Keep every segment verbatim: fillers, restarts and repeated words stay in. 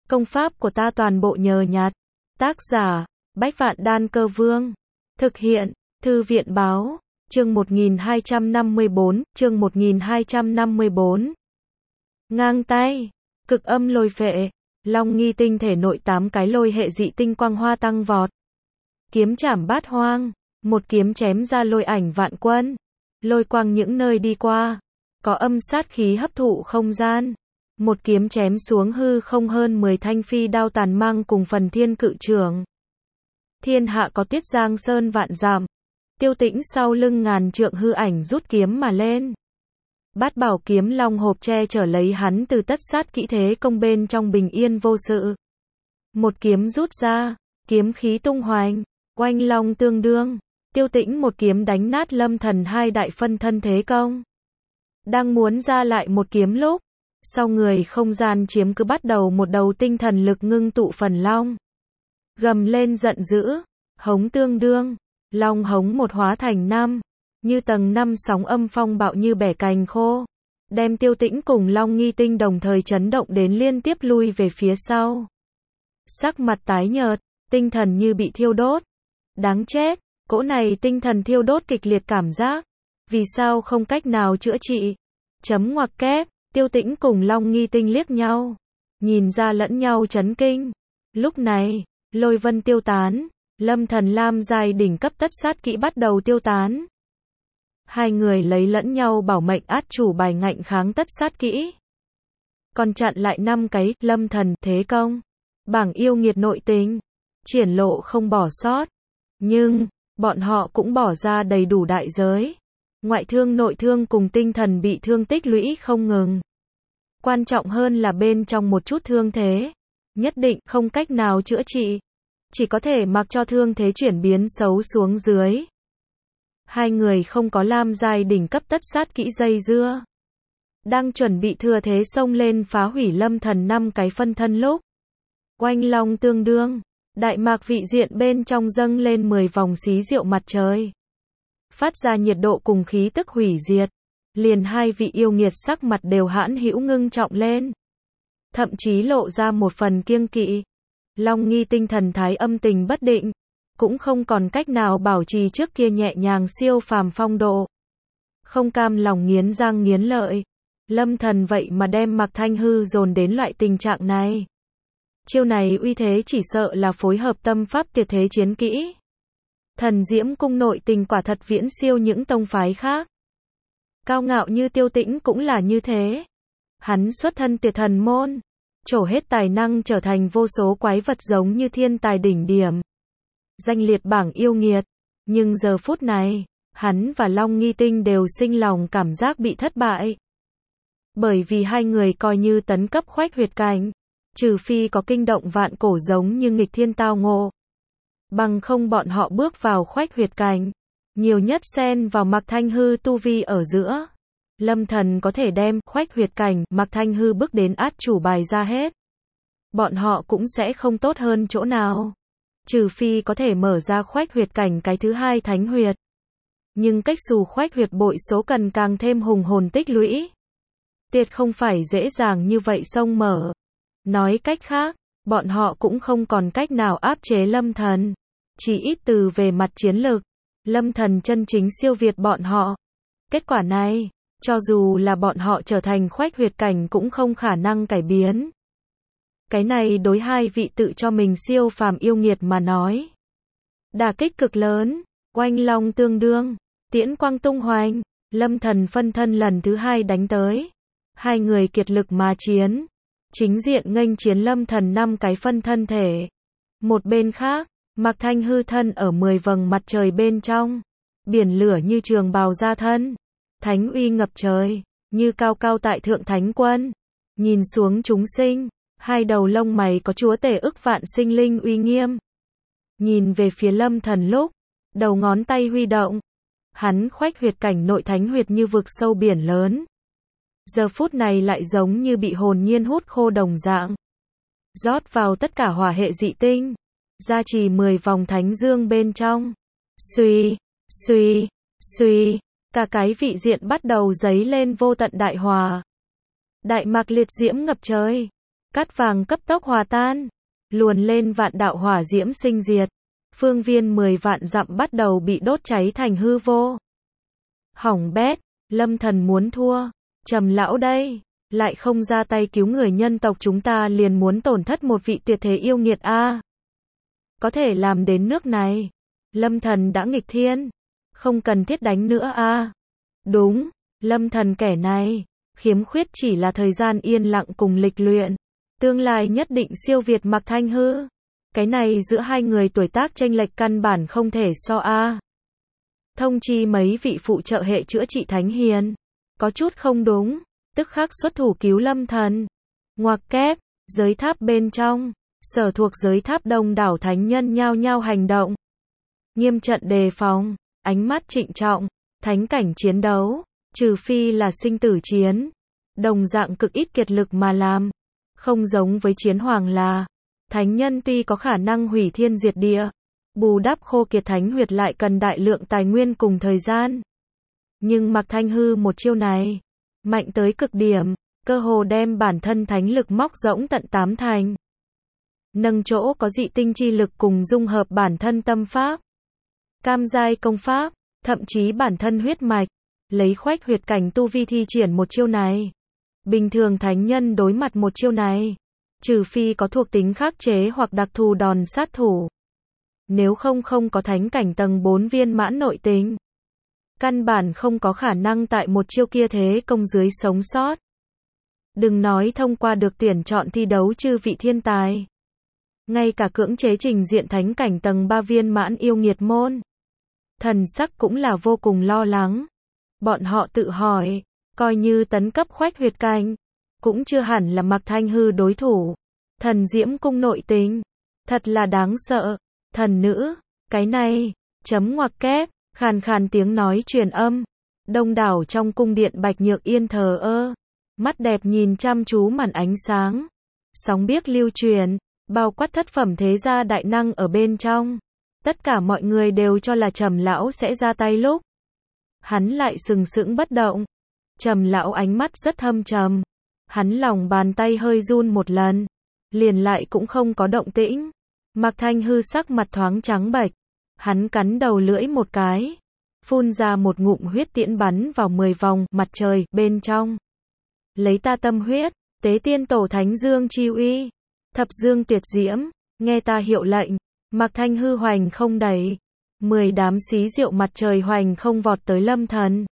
Công pháp của ta toàn bộ nhờ nhặt. Tác giả, Bách Vạn Đan Cơ Vương. Thực hiện, Thư viện Báo. Chương một nghìn hai trăm năm mươi bốn, chương một nghìn hai trăm năm mươi bốn. Ngang tay, cực âm lôi phệ, Long Nghi tinh thể nội tám cái lôi hệ dị tinh quang hoa tăng vọt. Kiếm chảm bát hoang, một kiếm chém ra lôi ảnh vạn quân. Lôi quang những nơi đi qua, có âm sát khí hấp thụ không gian. Một kiếm chém xuống hư không hơn mười thanh phi đao tàn mang cùng phần thiên cự trưởng. Thiên hạ có tiết giang sơn vạn dặm. Tiêu Tĩnh sau lưng ngàn trượng hư ảnh rút kiếm mà lên. Bát bảo kiếm long hộp che chở lấy hắn từ tất sát kỹ thế công bên trong bình yên vô sự. Một kiếm rút ra, kiếm khí tung hoành, oanh long tương đương. Tiêu Tĩnh một kiếm đánh nát Lâm Thần hai đại phân thân thế công. Đang muốn ra lại một kiếm lúc, sau người không gian chiếm cứ bắt đầu một đầu tinh thần lực ngưng tụ phần long. Gầm lên giận dữ, hống tương đương, long hống một hóa thành năm, như tầng năm sóng âm phong bạo như bẻ cành khô, đem Tiêu Tĩnh cùng Long Nghi tinh đồng thời chấn động đến liên tiếp lui về phía sau. Sắc mặt tái nhợt, tinh thần như bị thiêu đốt. Đáng chết, cỗ này tinh thần thiêu đốt kịch liệt cảm giác, vì sao không cách nào chữa trị? Chấm ngoặc kép. Tiêu Tĩnh cùng Long Nghi tinh liếc nhau, nhìn ra lẫn nhau chấn kinh. Lúc này, lôi vân tiêu tán, Lâm Thần lam giai đỉnh cấp tất sát kỹ bắt đầu tiêu tán. Hai người lấy lẫn nhau bảo mệnh át chủ bài ngạnh kháng tất sát kỹ. Còn chặn lại năm cái Lâm Thần thế công. Bảng yêu nghiệt nội tình, triển lộ không bỏ sót. Nhưng, bọn họ cũng bỏ ra đầy đủ đại giới. Ngoại thương nội thương cùng tinh thần bị thương tích lũy không ngừng. Quan trọng hơn là bên trong một chút thương thế, nhất định không cách nào chữa trị. Chỉ có thể mặc cho thương thế chuyển biến xấu xuống dưới. Hai người không có lam giai đỉnh cấp tất sát kỹ dây dưa. Đang chuẩn bị thừa thế xông lên phá hủy Lâm Thần năm cái phân thân lúc. Oanh long tương đương, đại mạc vị diện bên trong dâng lên mười vòng xí rượu mặt trời. Phát ra nhiệt độ cùng khí tức hủy diệt. Liền hai vị yêu nghiệt sắc mặt đều hãn hữu ngưng trọng lên. Thậm chí lộ ra một phần kiêng kỵ. Long Nghi tinh thần thái âm tình bất định. Cũng không còn cách nào bảo trì trước kia nhẹ nhàng siêu phàm phong độ. Không cam lòng nghiến răng nghiến lợi. Lâm Thần vậy mà đem Mạc Thanh Hư dồn đến loại tình trạng này. Chiêu này uy thế chỉ sợ là phối hợp tâm pháp tuyệt thế chiến kỹ. Thần Diễm cung nội tình quả thật viễn siêu những tông phái khác. Cao ngạo như Tiêu Tĩnh cũng là như thế. Hắn xuất thân tuyệt thần môn, trổ hết tài năng trở thành vô số quái vật giống như thiên tài đỉnh điểm. Danh liệt bảng yêu nghiệt. Nhưng giờ phút này, hắn và Long Nghi tinh đều sinh lòng cảm giác bị thất bại. Bởi vì hai người coi như tấn cấp khoách huyệt cảnh, trừ phi có kinh động vạn cổ giống như nghịch thiên tao ngộ. Bằng không bọn họ bước vào khoách huyệt cảnh, nhiều nhất xen vào Mạc Thanh Hư tu vi ở giữa. Lâm Thần có thể đem khoách huyệt cảnh Mạc Thanh Hư bước đến át chủ bài ra hết. Bọn họ cũng sẽ không tốt hơn chỗ nào. Trừ phi có thể mở ra khoách huyệt cảnh cái thứ hai thánh huyệt. Nhưng cách xù khoách huyệt bội số cần càng thêm hùng hồn tích lũy. Tuyệt không phải dễ dàng như vậy xông mở. Nói cách khác, bọn họ cũng không còn cách nào áp chế Lâm Thần. Chỉ ít từ về mặt chiến lược, Lâm Thần chân chính siêu việt bọn họ. Kết quả này, cho dù là bọn họ trở thành khoách huyệt cảnh cũng không khả năng cải biến. Cái này đối hai vị tự cho mình siêu phàm yêu nghiệt mà nói. Đả kích cực lớn, oanh long tương đương, tiễn quang tung hoành, Lâm Thần phân thân lần thứ hai đánh tới. Hai người kiệt lực mà chiến. Chính diện nghênh chiến Lâm Thần năm cái phân thân thể. Một bên khác, Mạc Thanh Hư thân ở mười vầng mặt trời bên trong. Biển lửa như trường bào ra thân. Thánh uy ngập trời, như cao cao tại thượng thánh quân. Nhìn xuống chúng sinh, hai đầu lông mày có chúa tể ức vạn sinh linh uy nghiêm. Nhìn về phía Lâm Thần lúc, đầu ngón tay huy động. Hắn khoách huyệt cảnh nội thánh huyệt như vực sâu biển lớn. Giờ phút này lại giống như bị hồn nhiên hút khô đồng dạng. Rót vào tất cả hỏa hệ dị tinh. Gia trì mười vòng thánh dương bên trong. Xuy, xuy, xuy. Cả cái vị diện bắt đầu dấy lên vô tận đại hòa. Đại mạc liệt diễm ngập trời. Cát vàng cấp tốc hòa tan, luồn lên vạn đạo hỏa diễm sinh diệt. Phương viên mười vạn dặm bắt đầu bị đốt cháy thành hư vô. Hỏng bét, Lâm Thần muốn thua. Trầm lão đây, lại không ra tay cứu người nhân tộc chúng ta liền muốn tổn thất một vị tuyệt thế yêu nghiệt a. Có thể làm đến nước này. Lâm Thần đã nghịch thiên. Không cần thiết đánh nữa a. Đúng, Lâm Thần kẻ này, khiếm khuyết chỉ là thời gian yên lặng cùng lịch luyện. Tương lai nhất định siêu việt Mạc Thanh Hư. Cái này giữa hai người tuổi tác chênh lệch căn bản không thể so a. Thông chi mấy vị phụ trợ hệ chữa trị thánh hiền. Có chút không đúng, tức khắc xuất thủ cứu Lâm Thần. Ngoặc kép, giới tháp bên trong, sở thuộc giới tháp đông đảo thánh nhân nhao nhao hành động. Nghiêm trận đề phòng, ánh mắt trịnh trọng, thánh cảnh chiến đấu, trừ phi là sinh tử chiến. Đồng dạng cực ít kiệt lực mà làm. Không giống với chiến hoàng là, thánh nhân tuy có khả năng hủy thiên diệt địa, bù đắp khô kiệt thánh huyệt lại cần đại lượng tài nguyên cùng thời gian. Nhưng Mạc Thanh Hư một chiêu này, mạnh tới cực điểm, cơ hồ đem bản thân thánh lực móc rỗng tận tám thành. Nâng chỗ có dị tinh chi lực cùng dung hợp bản thân tâm pháp, cam giai công pháp, thậm chí bản thân huyết mạch, lấy khoách huyệt cảnh tu vi thi triển một chiêu này. Bình thường thánh nhân đối mặt một chiêu này, trừ phi có thuộc tính khắc chế hoặc đặc thù đòn sát thủ. Nếu không không có thánh cảnh tầng bốn viên mãn nội tình, căn bản không có khả năng tại một chiêu kia thế công dưới sống sót. Đừng nói thông qua được tuyển chọn thi đấu chư vị thiên tài. Ngay cả cưỡng chế trình diện thánh cảnh tầng ba viên mãn yêu nghiệt môn. Thần sắc cũng là vô cùng lo lắng. Bọn họ tự hỏi, coi như tấn cấp khoách huyệt cảnh, cũng chưa hẳn là Mạc Thanh Hư đối thủ. Thần diễm cung nội tình, thật là đáng sợ. Thần nữ, cái này, chấm ngoặc kép, khàn khàn tiếng nói truyền âm. Đông đảo trong cung điện Bạch Nhược Yên thờ ơ, mắt đẹp nhìn chăm chú màn ánh sáng. Sóng biếc lưu truyền, bao quát thất phẩm thế gia đại năng ở bên trong. Tất cả mọi người đều cho là Trầm lão sẽ ra tay lúc hắn lại sừng sững bất động. Trầm lão ánh mắt rất thâm trầm. Hắn lòng bàn tay hơi run một lần, liền lại cũng không có động tĩnh. Mạc Thanh Hư sắc mặt thoáng trắng bệch, hắn cắn đầu lưỡi một cái, phun ra một ngụm huyết tiễn bắn vào mười vòng mặt trời bên trong. Lấy ta tâm huyết, tế tiên tổ thánh dương chi uy, thập dương tuyệt diễm, nghe ta hiệu lệnh. Mạc Thanh Hư hoành không đẩy, mười đám xí rượu mặt trời hoành không vọt tới Lâm Thần.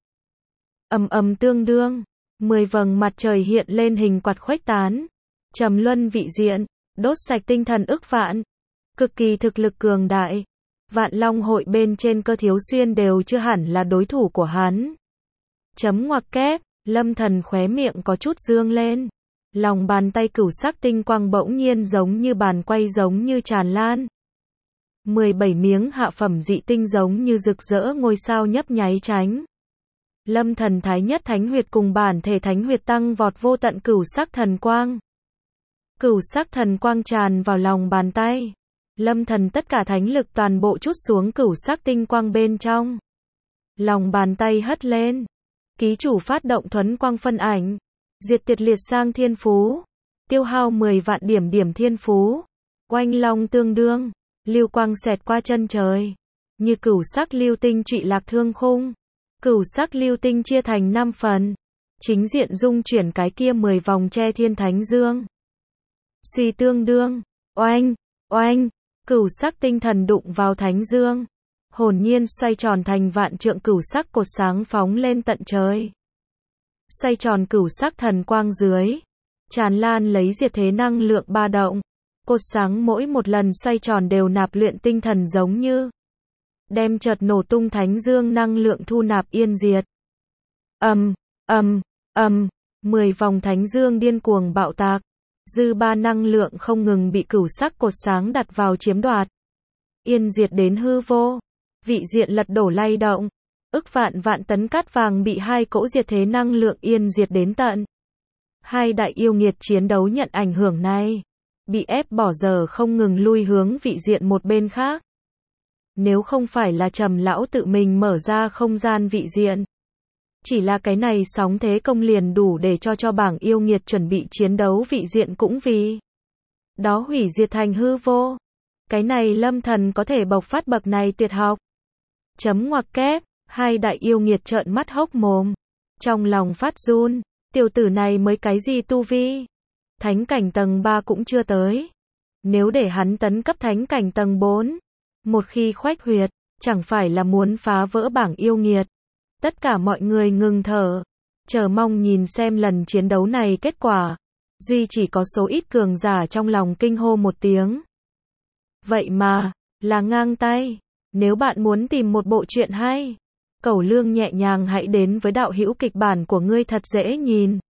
Ầm ầm tương đương, mười vầng mặt trời hiện lên hình quạt khuếch tán, trầm luân vị diện, đốt sạch tinh thần ức vạn, cực kỳ thực lực cường đại. Vạn Long hội bên trên Cơ Thiếu Xuyên đều chưa hẳn là đối thủ của hắn. Chấm ngoặc kép, Lâm Thần khóe miệng có chút dương lên. Lòng bàn tay cửu sắc tinh quang bỗng nhiên giống như bàn quay giống như tràn lan. mười bảy miếng hạ phẩm dị tinh giống như rực rỡ ngôi sao nhấp nháy tránh. Lâm Thần thái nhất thánh huyệt cùng bản thể thánh huyệt tăng vọt vô tận cửu sắc thần quang. Cửu sắc thần quang tràn vào lòng bàn tay. Lâm Thần tất cả thánh lực toàn bộ trút xuống cửu sắc tinh quang bên trong. Lòng bàn tay hất lên. Ký chủ phát động thuấn quang phân ảnh. Diệt tiệt liệt sang thiên phú. Tiêu hao mười vạn điểm điểm thiên phú. Oanh long tương đương. Lưu quang xẹt qua chân trời. Như cửu sắc lưu tinh trụy lạc thương khung. Cửu sắc lưu tinh chia thành năm phần. Chính diện dung chuyển cái kia mười vòng che thiên thánh dương. Suy tương đương. Oanh, oanh. Cửu sắc tinh thần đụng vào thánh dương. Hồn nhiên xoay tròn thành vạn trượng cửu sắc cột sáng phóng lên tận trời. Xoay tròn cửu sắc thần quang dưới. Tràn lan lấy diệt thế năng lượng ba động. Cột sáng mỗi một lần xoay tròn đều nạp luyện tinh thần giống như. Đem chợt nổ tung thánh dương năng lượng thu nạp yên diệt. Ầm, ầm, ầm, mười vòng thánh dương điên cuồng bạo tạc. Dư ba năng lượng không ngừng bị cửu sắc cột sáng đặt vào chiếm đoạt. Yên diệt đến hư vô. Vị diện lật đổ lay động. Ức vạn vạn tấn cát vàng bị hai cỗ diệt thế năng lượng yên diệt đến tận. Hai đại yêu nghiệt chiến đấu nhận ảnh hưởng này. Bị ép bỏ giờ không ngừng lui hướng vị diện một bên khác. Nếu không phải là Trầm lão tự mình mở ra không gian vị diện. Chỉ là cái này sóng thế công liền đủ để cho cho bảng yêu nghiệt chuẩn bị chiến đấu vị diện cũng vì đó hủy diệt thành hư vô. Cái này Lâm Thần có thể bộc phát bậc này tuyệt học. Chấm ngoặc kép, hai đại yêu nghiệt trợn mắt hốc mồm. Trong lòng phát run, tiểu tử này mới cái gì tu vi? Thánh cảnh tầng ba cũng chưa tới. Nếu để hắn tấn cấp thánh cảnh tầng bốn, một khi khoách huyệt, chẳng phải là muốn phá vỡ bảng yêu nghiệt. Tất cả mọi người ngừng thở, chờ mong nhìn xem lần chiến đấu này kết quả. Duy chỉ có số ít cường giả trong lòng kinh hô một tiếng. Vậy mà, là ngang tay. Nếu bạn muốn tìm một bộ truyện hay, Cẩu Lương nhẹ nhàng hãy đến với đạo hữu kịch bản của ngươi thật dễ nhìn.